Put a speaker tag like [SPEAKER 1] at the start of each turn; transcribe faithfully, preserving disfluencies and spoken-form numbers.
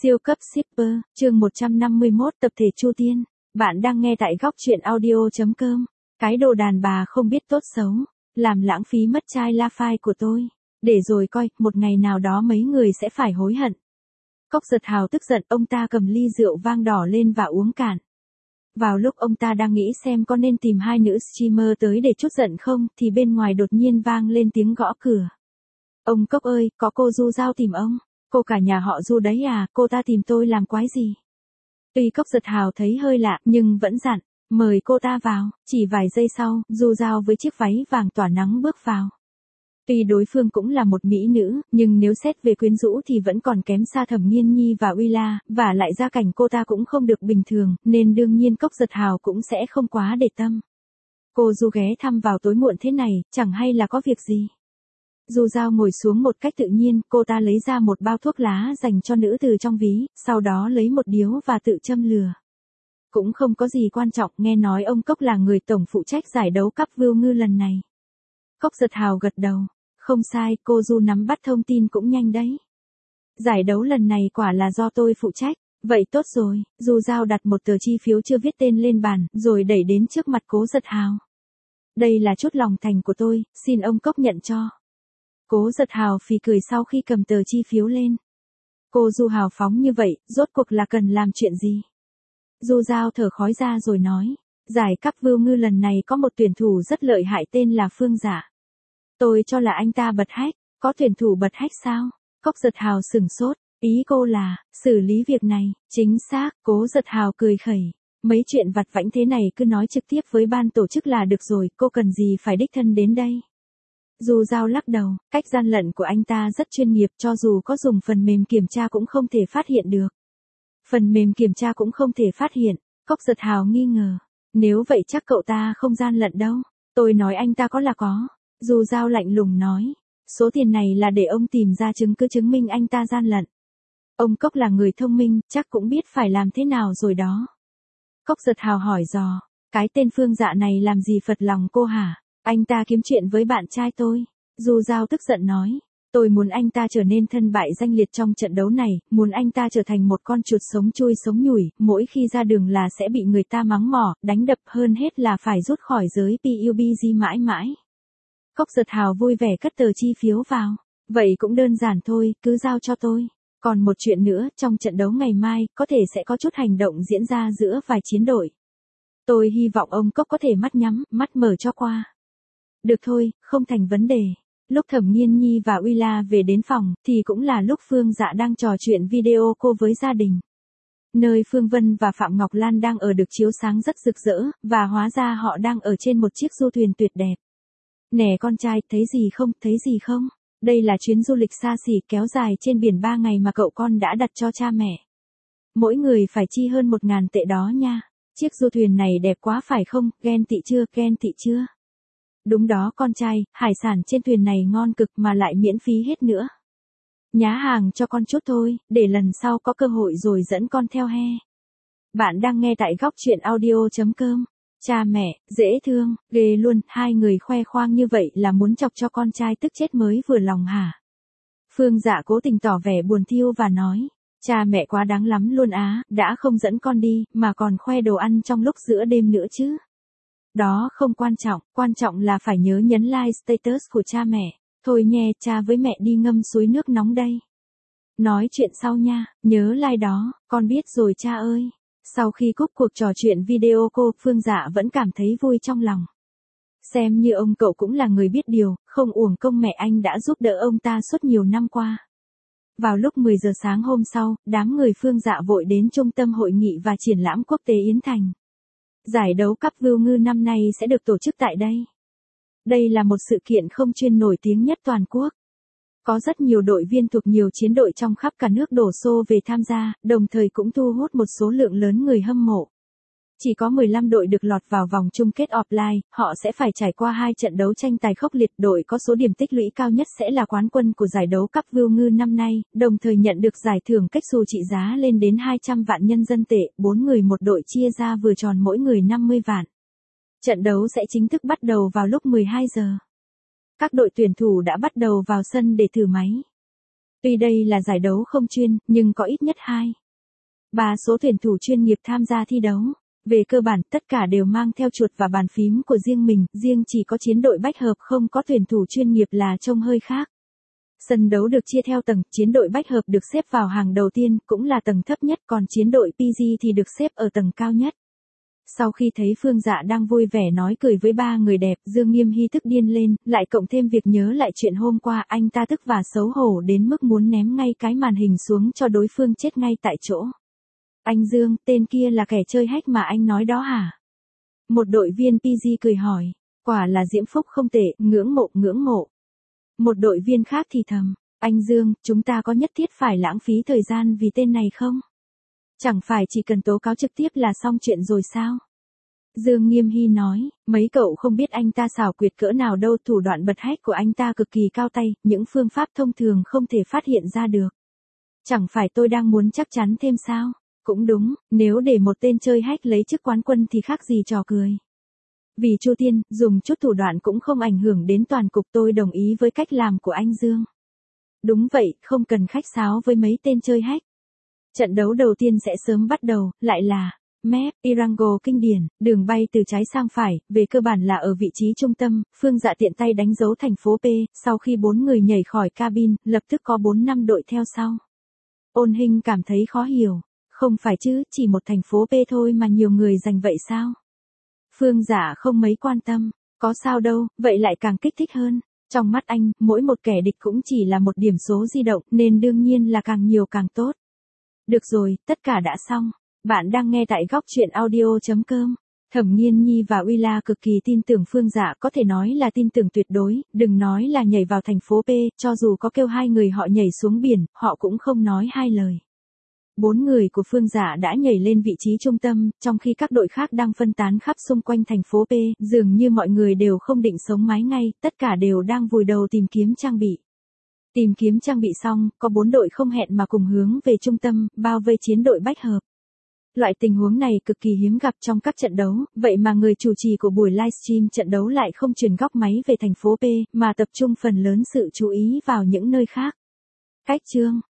[SPEAKER 1] Siêu cấp shipper, chương một trăm năm mươi mốt tập thể Chu Tiên. Bạn đang nghe tại góc truyện audio chấm com. Cái đồ đàn bà không biết tốt xấu, làm lãng phí mất chai la phai của tôi. Để rồi coi, một ngày nào đó mấy người sẽ phải hối hận. Cốc Giật Hào tức giận, ông ta cầm ly rượu vang đỏ lên và uống cạn. Vào lúc ông ta đang nghĩ xem có nên tìm hai nữ streamer tới để trút giận không, thì bên ngoài đột nhiên vang lên tiếng gõ cửa. Ông Cốc ơi, có cô Du Giao tìm ông. Cô cả nhà họ Du đấy à, cô ta tìm tôi làm quái gì? Tuy Cốc Giật Hào thấy hơi lạ, nhưng vẫn dặn, mời cô ta vào. Chỉ vài giây sau, Du Giao với chiếc váy vàng tỏa nắng bước vào. Tuy đối phương cũng là một mỹ nữ, nhưng nếu xét về quyến rũ thì vẫn còn kém xa Thẩm Nghiên Nhi và Uy La, và lại gia cảnh cô ta cũng không được bình thường, nên đương nhiên Cốc Giật Hào cũng sẽ không quá để tâm. Cô Du ghé thăm vào tối muộn thế này, chẳng hay là có việc gì? Du Giao ngồi xuống một cách tự nhiên, cô ta lấy ra một bao thuốc lá dành cho nữ từ trong ví, sau đó lấy một điếu và tự châm lửa. Cũng không có gì quan trọng, nghe nói ông Cốc là người tổng phụ trách giải đấu cắp vưu ngư lần này. Cốc Giật Hào gật đầu. Không sai, cô Du nắm bắt thông tin cũng nhanh đấy. Giải đấu lần này quả là do tôi phụ trách. Vậy tốt rồi, Du Giao đặt một tờ chi phiếu chưa viết tên lên bàn, rồi đẩy đến trước mặt Cố Giật Hào. Đây là chút lòng thành của tôi, xin ông Cốc nhận cho. Cố Giật Hào phì cười sau khi cầm tờ chi phiếu lên. Cô Du hào phóng như vậy, rốt cuộc là cần làm chuyện gì? Du Giao thở khói ra rồi nói, giải cắp vưu ngư lần này có một tuyển thủ rất lợi hại tên là Phương Dạ. Tôi cho là anh ta bật hack, có tuyển thủ bật hack sao? Cốc Giật Hào sửng sốt, ý cô là, xử lý việc này, chính xác, Cố Giật Hào cười khẩy. Mấy chuyện vặt vãnh thế này cứ nói trực tiếp với ban tổ chức là được rồi, cô cần gì phải đích thân đến đây? Du Giao lắc đầu, cách gian lận của anh ta rất chuyên nghiệp, cho dù có dùng phần mềm kiểm tra cũng không thể phát hiện được. Phần mềm kiểm tra cũng không thể phát hiện, Cốc Giật Hào nghi ngờ. Nếu vậy chắc cậu ta không gian lận đâu. Tôi nói anh ta có là có. Du Giao lạnh lùng nói, số tiền này là để ông tìm ra chứng cứ chứng minh anh ta gian lận. Ông Cốc là người thông minh, chắc cũng biết phải làm thế nào rồi đó. Cốc Giật Hào hỏi dò, cái tên Phương Dạ này làm gì phật lòng cô hả? Anh ta kiếm chuyện với bạn trai tôi. Du Giao tức giận nói, tôi muốn anh ta trở nên thân bại danh liệt trong trận đấu này, muốn anh ta trở thành một con chuột sống chui sống nhủi, mỗi khi ra đường là sẽ bị người ta mắng mỏ, đánh đập, hơn hết là phải rút khỏi giới pê u bê giê mãi mãi. Cốc Giật Hào vui vẻ cất tờ chi phiếu vào. Vậy cũng đơn giản thôi, cứ giao cho tôi. Còn một chuyện nữa, trong trận đấu ngày mai, có thể sẽ có chút hành động diễn ra giữa vài chiến đội. Tôi hy vọng ông Cốc có thể mắt nhắm, mắt mở cho qua. Được thôi, không thành vấn đề. Lúc Thẩm Nghiên Nhi và Uy La về đến phòng, thì cũng là lúc Phương Dạ đang trò chuyện video cô với gia đình. Nơi Phương Vân và Phạm Ngọc Lan đang ở được chiếu sáng rất rực rỡ, và hóa ra họ đang ở trên một chiếc du thuyền tuyệt đẹp. Nè con trai, thấy gì không, thấy gì không? Đây là chuyến du lịch xa xỉ kéo dài trên biển ba ngày mà cậu con đã đặt cho cha mẹ. Mỗi người phải chi hơn một ngàn tệ đó nha. Chiếc du thuyền này đẹp quá phải không, ghen tị chưa, ghen tị chưa? Đúng đó con trai, hải sản trên thuyền này ngon cực mà lại miễn phí hết nữa. Nhá hàng cho con chút thôi, để lần sau có cơ hội rồi dẫn con theo he. Bạn đang nghe tại góc truyện audio chấm com. Cha mẹ, dễ thương, ghê luôn, hai người khoe khoang như vậy là muốn chọc cho con trai tức chết mới vừa lòng hả? Phương Dạ cố tình tỏ vẻ buồn thiu và nói, cha mẹ quá đáng lắm luôn á, đã không dẫn con đi, mà còn khoe đồ ăn trong lúc giữa đêm nữa chứ. Đó không quan trọng, quan trọng là phải nhớ nhấn like status của cha mẹ. Thôi nhé, cha với mẹ đi ngâm suối nước nóng đây. Nói chuyện sau nha, nhớ like đó, con biết rồi cha ơi. Sau khi cúp cuộc trò chuyện video cô, Phương Dạ vẫn cảm thấy vui trong lòng. Xem như ông cậu cũng là người biết điều, không uổng công mẹ anh đã giúp đỡ ông ta suốt nhiều năm qua. Vào lúc mười giờ sáng hôm sau, đám người Phương Dạ vội đến trung tâm hội nghị và triển lãm quốc tế Yến Thành. Giải đấu cắp vưu ngư năm nay sẽ được tổ chức tại đây. Đây là một sự kiện không chuyên nổi tiếng nhất toàn quốc. Có rất nhiều đội viên thuộc nhiều chiến đội trong khắp cả nước đổ xô về tham gia, đồng thời cũng thu hút một số lượng lớn người hâm mộ. Chỉ có mười lăm đội được lọt vào vòng chung kết offline, họ sẽ phải trải qua hai trận đấu tranh tài khốc liệt. Đội có số điểm tích lũy cao nhất sẽ là quán quân của giải đấu cắp vưu ngư năm nay, đồng thời nhận được giải thưởng cách xù trị giá lên đến hai trăm vạn nhân dân tệ, bốn người một đội chia ra vừa tròn mỗi người năm mươi vạn. Trận đấu sẽ chính thức bắt đầu vào lúc mười hai giờ. Các đội tuyển thủ đã bắt đầu vào sân để thử máy. Tuy đây là giải đấu không chuyên, nhưng có ít nhất hai, ba số tuyển thủ chuyên nghiệp tham gia thi đấu. Về cơ bản, tất cả đều mang theo chuột và bàn phím của riêng mình, riêng chỉ có chiến đội bách hợp không có tuyển thủ chuyên nghiệp là trông hơi khác. Sân đấu được chia theo tầng, chiến đội bách hợp được xếp vào hàng đầu tiên, cũng là tầng thấp nhất, còn chiến đội pê giê thì được xếp ở tầng cao nhất. Sau khi thấy Phương Dạ đang vui vẻ nói cười với ba người đẹp, Dương Nghiêm Hy tức điên lên, lại cộng thêm việc nhớ lại chuyện hôm qua, anh ta tức và xấu hổ đến mức muốn ném ngay cái màn hình xuống cho đối phương chết ngay tại chỗ. Anh Dương, tên kia là kẻ chơi hack mà anh nói đó hả? Một đội viên pê giê cười hỏi, quả là diễm phúc không tệ, ngưỡng mộ, ngưỡng mộ. Một đội viên khác thì thầm, anh Dương, chúng ta có nhất thiết phải lãng phí thời gian vì tên này không? Chẳng phải chỉ cần tố cáo trực tiếp là xong chuyện rồi sao? Dương Nghiêm Hy nói, mấy cậu không biết anh ta xảo quyệt cỡ nào đâu, thủ đoạn bật hack của anh ta cực kỳ cao tay, những phương pháp thông thường không thể phát hiện ra được. Chẳng phải tôi đang muốn chắc chắn thêm sao? Cũng đúng, nếu để một tên chơi hack lấy chức quán quân thì khác gì trò cười. Vì Chu Tiên, dùng chút thủ đoạn cũng không ảnh hưởng đến toàn cục, tôi đồng ý với cách làm của anh Dương. Đúng vậy, không cần khách sáo với mấy tên chơi hack. Trận đấu đầu tiên sẽ sớm bắt đầu, lại là Map Irango kinh điển, đường bay từ trái sang phải, về cơ bản là ở vị trí trung tâm, Phương Dạ tiện tay đánh dấu thành phố P, sau khi bốn người nhảy khỏi cabin, lập tức có bốn năm đội theo sau. Ôn Hinh cảm thấy khó hiểu, không phải chứ, chỉ một thành phố P thôi mà nhiều người giành vậy sao? Phương Dạ không mấy quan tâm, có sao đâu, vậy lại càng kích thích hơn. Trong mắt anh, mỗi một kẻ địch cũng chỉ là một điểm số di động, nên đương nhiên là càng nhiều càng tốt. Được rồi, tất cả đã xong. Bạn đang nghe tại góc truyện audio chấm com. Thẩm Nghiên Nhi và Uy-la cực kỳ tin tưởng Phương Dạ, có thể nói là tin tưởng tuyệt đối, đừng nói là nhảy vào thành phố P, cho dù có kêu hai người họ nhảy xuống biển, họ cũng không nói hai lời. Bốn người của Phương Dạ đã nhảy lên vị trí trung tâm, trong khi các đội khác đang phân tán khắp xung quanh thành phố P, dường như mọi người đều không định sống mái ngay, tất cả đều đang vùi đầu tìm kiếm trang bị. Tìm kiếm trang bị xong, có bốn đội không hẹn mà cùng hướng về trung tâm, bao vây chiến đội bách hợp. Loại tình huống này cực kỳ hiếm gặp trong các trận đấu, vậy mà người chủ trì của buổi livestream trận đấu lại không truyền góc máy về thành phố P, mà tập trung phần lớn sự chú ý vào những nơi khác. Cách chương